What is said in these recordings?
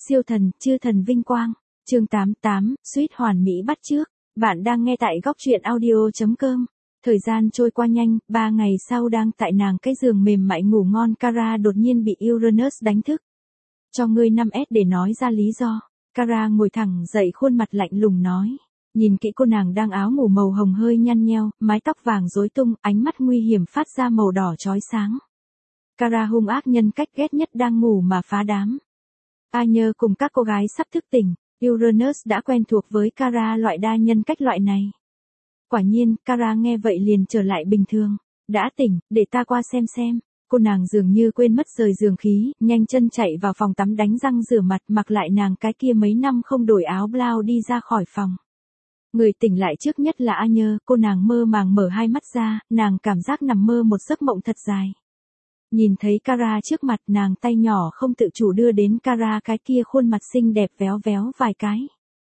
Siêu thần, chư thần vinh quang. Chương 88, suýt hoàn mỹ bắt chước. Bạn đang nghe tại góc truyện audio.com. Thời gian trôi qua nhanh, 3 ngày sau đang tại nàng cái giường mềm mại ngủ ngon, Kara đột nhiên bị Uranus đánh thức. Cho ngươi 5S để nói ra lý do. Kara ngồi thẳng dậy, khuôn mặt lạnh lùng nói. Nhìn kỹ cô nàng đang áo ngủ màu hồng hơi nhăn nheo, mái tóc vàng rối tung, ánh mắt nguy hiểm phát ra màu đỏ chói sáng. Kara hung ác nhân cách ghét nhất đang ngủ mà phá đám. Anya cùng các cô gái sắp thức tỉnh, Uranus đã quen thuộc với Kara loại đa nhân cách loại này. Quả nhiên, Kara nghe vậy liền trở lại bình thường. Đã tỉnh, để ta qua xem. Cô nàng dường như quên mất rời giường khí, nhanh chân chạy vào phòng tắm đánh răng rửa mặt, mặc lại nàng cái kia mấy năm không đổi áo blau đi ra khỏi phòng. Người tỉnh lại trước nhất là Anya, cô nàng mơ màng mở hai mắt ra, nàng cảm giác nằm mơ một giấc mộng thật dài. Nhìn thấy Kara trước mặt, nàng tay nhỏ không tự chủ đưa đến Kara cái kia khuôn mặt xinh đẹp véo véo vài cái.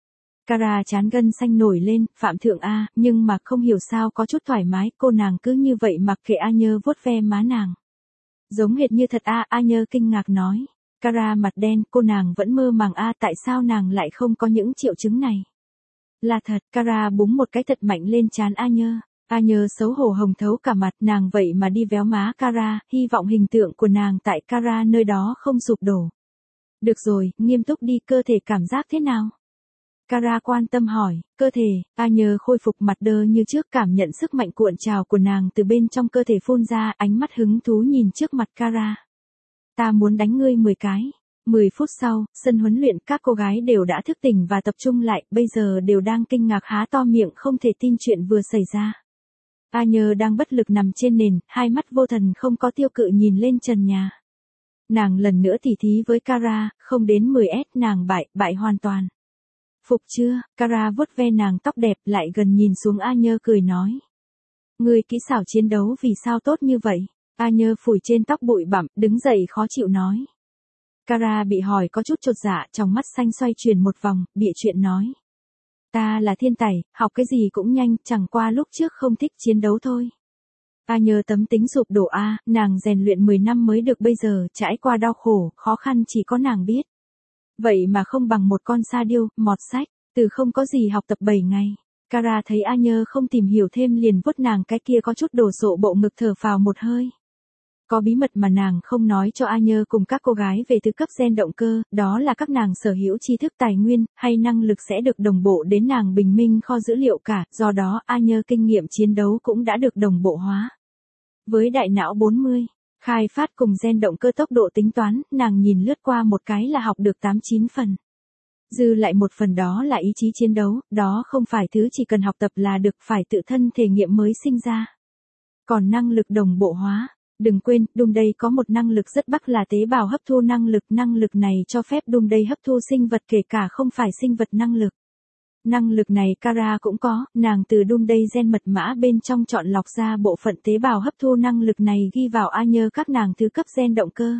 Kara trán gân xanh nổi lên, phạm thượng A, nhưng mà không hiểu sao có chút thoải mái, cô nàng cứ như vậy mặc kệ Anya vuốt ve má nàng. Giống hệt như thật A, Anya kinh ngạc nói. Kara mặt đen, cô nàng vẫn mơ màng A, tại sao nàng lại không có những triệu chứng này? Là thật, Kara búng một cái thật mạnh lên trán Anya. Anya xấu hổ hồng thấu cả mặt, nàng vậy mà đi véo má Kara, hy vọng hình tượng của nàng tại Kara nơi đó không sụp đổ. Được rồi, nghiêm túc đi, cơ thể cảm giác thế nào? Kara quan tâm hỏi, cơ thể, Anya khôi phục mặt đơ như trước, cảm nhận sức mạnh cuộn trào của nàng từ bên trong cơ thể phun ra, ánh mắt hứng thú nhìn trước mặt Kara. Ta muốn đánh ngươi 10 cái. 10 phút sau, sân huấn luyện các cô gái đều đã thức tỉnh và tập trung lại, bây giờ đều đang kinh ngạc há to miệng không thể tin chuyện vừa xảy ra. Anya đang bất lực nằm trên nền, hai mắt vô thần không có tiêu cự nhìn lên trần nhà. Nàng lần nữa tỉ thí với Kara, không đến 10S nàng bại hoàn toàn. Phục chưa? Kara vuốt ve nàng tóc đẹp lại gần nhìn xuống Anya cười nói. Người kỹ xảo chiến đấu vì sao tốt như vậy? Anya phủi trên tóc bụi bặm, đứng dậy khó chịu nói. Kara bị hỏi có chút chột dạ, trong mắt xanh xoay chuyển một vòng, bịa chuyện nói. Ta là thiên tài, học cái gì cũng nhanh, chẳng qua lúc trước không thích chiến đấu thôi. Anya tấm tính sụp đổ A, nàng rèn luyện 10 năm mới được bây giờ, trải qua đau khổ, khó khăn chỉ có nàng biết. Vậy mà không bằng một con sa điêu, mọt sách, từ không có gì học tập 7 ngày. Kara thấy Anya không tìm hiểu thêm liền vuốt nàng cái kia có chút đổ sộ bộ ngực, thở phào một hơi. Có bí mật mà nàng không nói cho Anya cùng các cô gái về thứ cấp gen động cơ, đó là các nàng sở hữu tri thức tài nguyên, hay năng lực sẽ được đồng bộ đến nàng bình minh kho dữ liệu cả, do đó Anya kinh nghiệm chiến đấu cũng đã được đồng bộ hóa. Với đại não 40, khai phát cùng gen động cơ tốc độ tính toán, nàng nhìn lướt qua một cái là học được 8-9 phần. Dư lại một phần đó là ý chí chiến đấu, đó không phải thứ chỉ cần học tập là được, phải tự thân thể nghiệm mới sinh ra. Còn năng lực đồng bộ hóa. Đừng quên, Doomday có một năng lực rất bắc là tế bào hấp thu năng lực này cho phép Doomday hấp thu sinh vật kể cả không phải sinh vật năng lực. Năng lực này Kara cũng có, nàng từ Doomday gen mật mã bên trong chọn lọc ra bộ phận tế bào hấp thu năng lực này ghi vào Anya các nàng thứ cấp gen động cơ.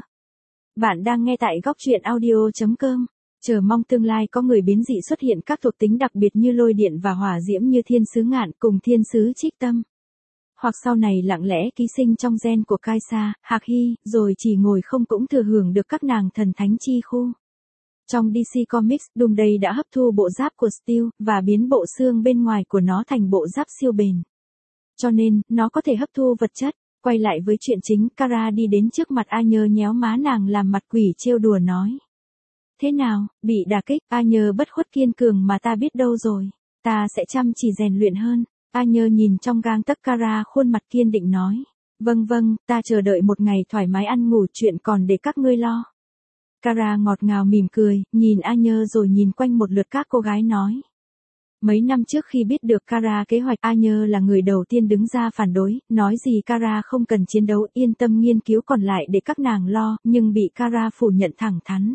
Bạn đang nghe tại góc truyện audio.com. Chờ mong tương lai có người biến dị xuất hiện các thuộc tính đặc biệt như lôi điện và hỏa diễm như thiên sứ ngạn cùng thiên sứ trích tâm. Hoặc sau này lặng lẽ ký sinh trong gen của Kaisa, Hạc Hy, rồi chỉ ngồi không cũng thừa hưởng được các nàng thần thánh chi khu. Trong DC Comics, Doomday đã hấp thu bộ giáp của Steel, và biến bộ xương bên ngoài của nó thành bộ giáp siêu bền. Cho nên, nó có thể hấp thu vật chất. Quay lại với chuyện chính, Kara đi đến trước mặt Anya nhéo má nàng làm mặt quỷ trêu đùa nói. Thế nào, bị đả kích, Anya bất khuất kiên cường mà ta biết đâu rồi. Ta sẽ chăm chỉ rèn luyện hơn. Anya nhìn trong gang tấc Kara khuôn mặt kiên định nói. Vâng, ta chờ đợi một ngày thoải mái ăn ngủ, chuyện còn để các ngươi lo. Kara ngọt ngào mỉm cười, nhìn Anya rồi nhìn quanh một lượt các cô gái nói. Mấy năm trước khi biết được Kara kế hoạch, Anya là người đầu tiên đứng ra phản đối, nói gì Kara không cần chiến đấu, yên tâm nghiên cứu còn lại để các nàng lo, nhưng bị Kara phủ nhận thẳng thắn.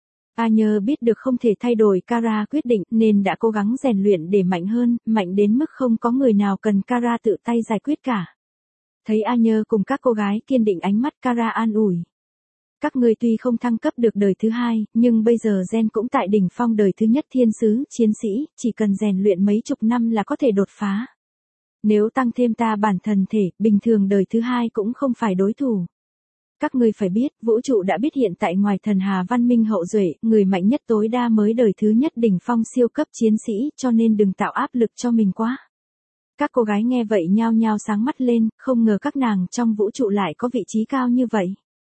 Anya biết được không thể thay đổi Kara quyết định nên đã cố gắng rèn luyện để mạnh hơn, mạnh đến mức không có người nào cần Kara tự tay giải quyết cả. Thấy Anya cùng các cô gái kiên định, ánh mắt Kara an ủi. Các ngươi tuy không thăng cấp được đời thứ hai, nhưng bây giờ gen cũng tại đỉnh phong đời thứ nhất, thiên sứ, chiến sĩ, chỉ cần rèn luyện mấy chục năm là có thể đột phá. Nếu tăng thêm ta bản thần thể, bình thường đời thứ hai cũng không phải đối thủ. Các ngươi phải biết, vũ trụ đã biết hiện tại ngoài thần hà văn minh hậu duệ, người mạnh nhất tối đa mới đời thứ nhất đỉnh phong siêu cấp chiến sĩ, cho nên đừng tạo áp lực cho mình quá. Các cô gái nghe vậy nhao nhao sáng mắt lên, không ngờ các nàng trong vũ trụ lại có vị trí cao như vậy.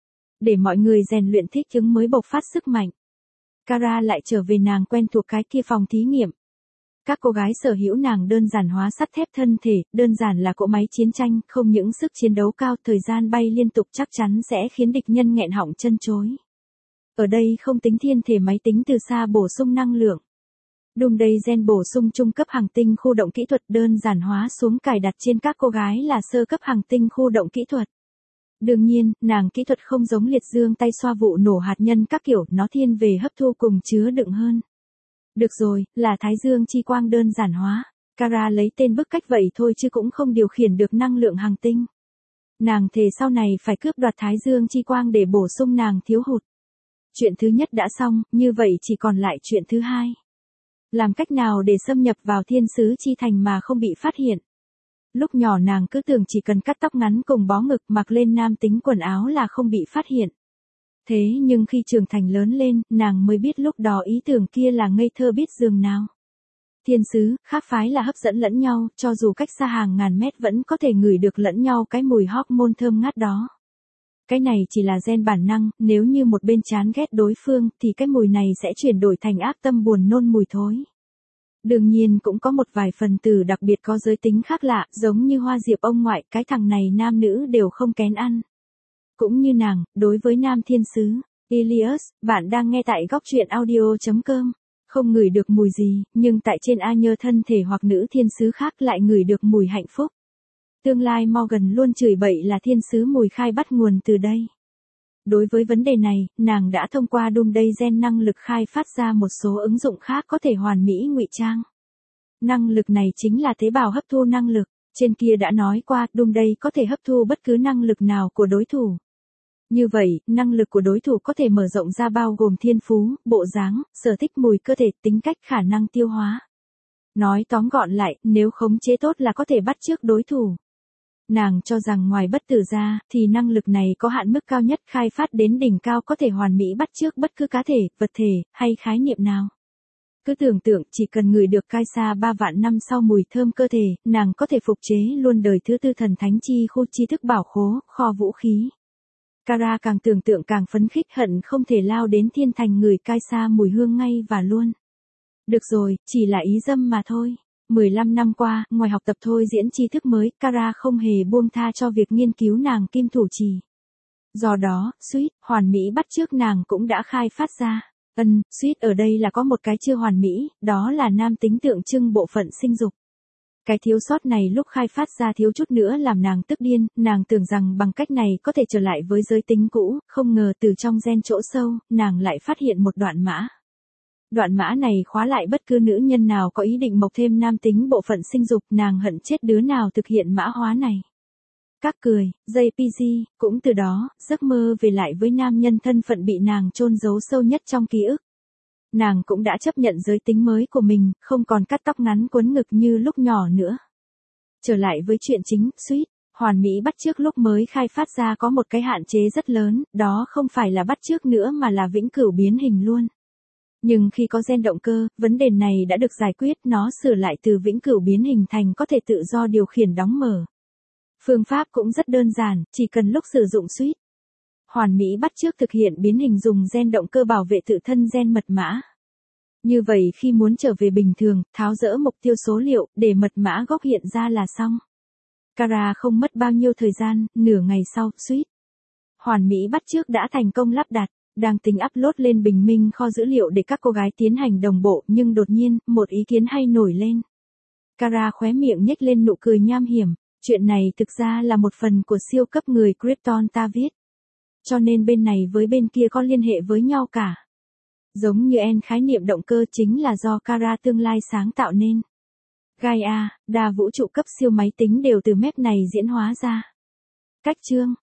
Để mọi người rèn luyện thích ứng mới bộc phát sức mạnh. Kara lại trở về nàng quen thuộc cái kia phòng thí nghiệm. Các cô gái sở hữu nàng đơn giản hóa sắt thép thân thể, đơn giản là cỗ máy chiến tranh, không những sức chiến đấu cao, thời gian bay liên tục chắc chắn sẽ khiến địch nhân nghẹn họng chân chối. Ở đây không tính thiên thể máy tính từ xa bổ sung năng lượng. Doomsday Gen bổ sung trung cấp hành tinh khu động kỹ thuật đơn giản hóa xuống cài đặt trên các cô gái là sơ cấp hành tinh khu động kỹ thuật. Đương nhiên, nàng kỹ thuật không giống liệt dương tay xoa vụ nổ hạt nhân các kiểu, nó thiên về hấp thu cùng chứa đựng hơn. Được rồi, là thái dương chi quang đơn giản hóa. Kara lấy tên bức cách vậy thôi chứ cũng không điều khiển được năng lượng hành tinh. Nàng thề sau này phải cướp đoạt thái dương chi quang để bổ sung nàng thiếu hụt. Chuyện thứ nhất đã xong, như vậy chỉ còn lại chuyện thứ hai. Làm cách nào để xâm nhập vào thiên sứ chi thành mà không bị phát hiện? Lúc nhỏ nàng cứ tưởng chỉ cần cắt tóc ngắn cùng bó ngực mặc lên nam tính quần áo là không bị phát hiện. Thế nhưng khi trưởng thành lớn lên, nàng mới biết lúc đó ý tưởng kia là ngây thơ biết dường nào. Thiên sứ, khác phái là hấp dẫn lẫn nhau, cho dù cách xa hàng ngàn mét vẫn có thể ngửi được lẫn nhau cái mùi hormone thơm ngát đó. Cái này chỉ là gen bản năng, nếu như một bên chán ghét đối phương thì cái mùi này sẽ chuyển đổi thành ác tâm buồn nôn mùi thối. Đương nhiên cũng có một vài phần tử đặc biệt có giới tính khác lạ, giống như hoa diệp ông ngoại, cái thằng này nam nữ đều không kén ăn. Cũng như nàng, đối với nam thiên sứ, Elias, bạn đang nghe tại góc truyện audio.com. Không ngửi được mùi gì, nhưng tại trên A nhơ thân thể hoặc nữ thiên sứ khác lại ngửi được mùi hạnh phúc. Tương lai Morgan luôn chửi bậy là thiên sứ mùi khai bắt nguồn từ đây. Đối với vấn đề này, nàng đã thông qua Doomsday Gen năng lực khai phát ra một số ứng dụng khác có thể hoàn mỹ ngụy trang. Năng lực này chính là tế bào hấp thu năng lực. Trên kia đã nói qua, Doomsday có thể hấp thu bất cứ năng lực nào của đối thủ. Như vậy, năng lực của đối thủ có thể mở rộng ra bao gồm thiên phú, bộ dáng, sở thích mùi cơ thể, tính cách khả năng tiêu hóa. Nói tóm gọn lại, nếu khống chế tốt là có thể bắt chước đối thủ. Nàng cho rằng ngoài bất tử ra, thì năng lực này có hạn mức cao nhất khai phát đến đỉnh cao có thể hoàn mỹ bắt chước bất cứ cá thể, vật thể, hay khái niệm nào. Cứ tưởng tượng chỉ cần ngửi được cai xa 3 vạn năm sau mùi thơm cơ thể, nàng có thể phục chế luôn đời thứ tư thần thánh chi khu tri thức bảo khố, kho vũ khí. Kara càng tưởng tượng càng phấn khích hận không thể lao đến thiên thành người cai xa mùi hương ngay và luôn. Được rồi, chỉ là ý dâm mà thôi. 15 năm qua, ngoài học tập thôi diễn tri thức mới, Kara không hề buông tha cho việc nghiên cứu nàng kim thủ trì. Do đó, Sweet, hoàn mỹ bắt chước nàng cũng đã khai phát ra. Sweet ở đây là có một cái chưa hoàn mỹ, đó là nam tính tượng trưng bộ phận sinh dục. Cái thiếu sót này lúc khai phát ra thiếu chút nữa làm nàng tức điên, nàng tưởng rằng bằng cách này có thể trở lại với giới tính cũ, không ngờ từ trong gen chỗ sâu, nàng lại phát hiện một đoạn mã. Đoạn mã này khóa lại bất cứ nữ nhân nào có ý định mộc thêm nam tính bộ phận sinh dục, nàng hận chết đứa nào thực hiện mã hóa này. Các cười, JPG, cũng từ đó, giấc mơ về lại với nam nhân thân phận bị nàng chôn giấu sâu nhất trong ký ức. Nàng cũng đã chấp nhận giới tính mới của mình, không còn cắt tóc ngắn quấn ngực như lúc nhỏ nữa. Trở lại với chuyện chính, Sweet, hoàn mỹ bắt chước lúc mới khai phát ra có một cái hạn chế rất lớn, đó không phải là bắt chước nữa mà là vĩnh cửu biến hình luôn. Nhưng khi có gen động cơ, vấn đề này đã được giải quyết, nó sửa lại từ vĩnh cửu biến hình thành có thể tự do điều khiển đóng mở. Phương pháp cũng rất đơn giản, chỉ cần lúc sử dụng Sweet. Hoàn mỹ bắt chước thực hiện biến hình dùng gen động cơ bảo vệ tự thân gen mật mã. Như vậy khi muốn trở về bình thường, tháo dỡ mục tiêu số liệu, để mật mã gốc hiện ra là xong. Kara không mất bao nhiêu thời gian, nửa ngày sau, Sweet. Hoàn mỹ bắt chước đã thành công lắp đặt, đang tính upload lên bình minh kho dữ liệu để các cô gái tiến hành đồng bộ, nhưng đột nhiên, một ý kiến hay nổi lên. Kara khóe miệng nhếch lên nụ cười nham hiểm, chuyện này thực ra là một phần của siêu cấp người Krypton ta viết. Cho nên bên này với bên kia có liên hệ với nhau cả. Giống như khái niệm động cơ chính là do Kara tương lai sáng tạo nên. Gaia, đa vũ trụ cấp siêu máy tính đều từ mép này diễn hóa ra. Cách chương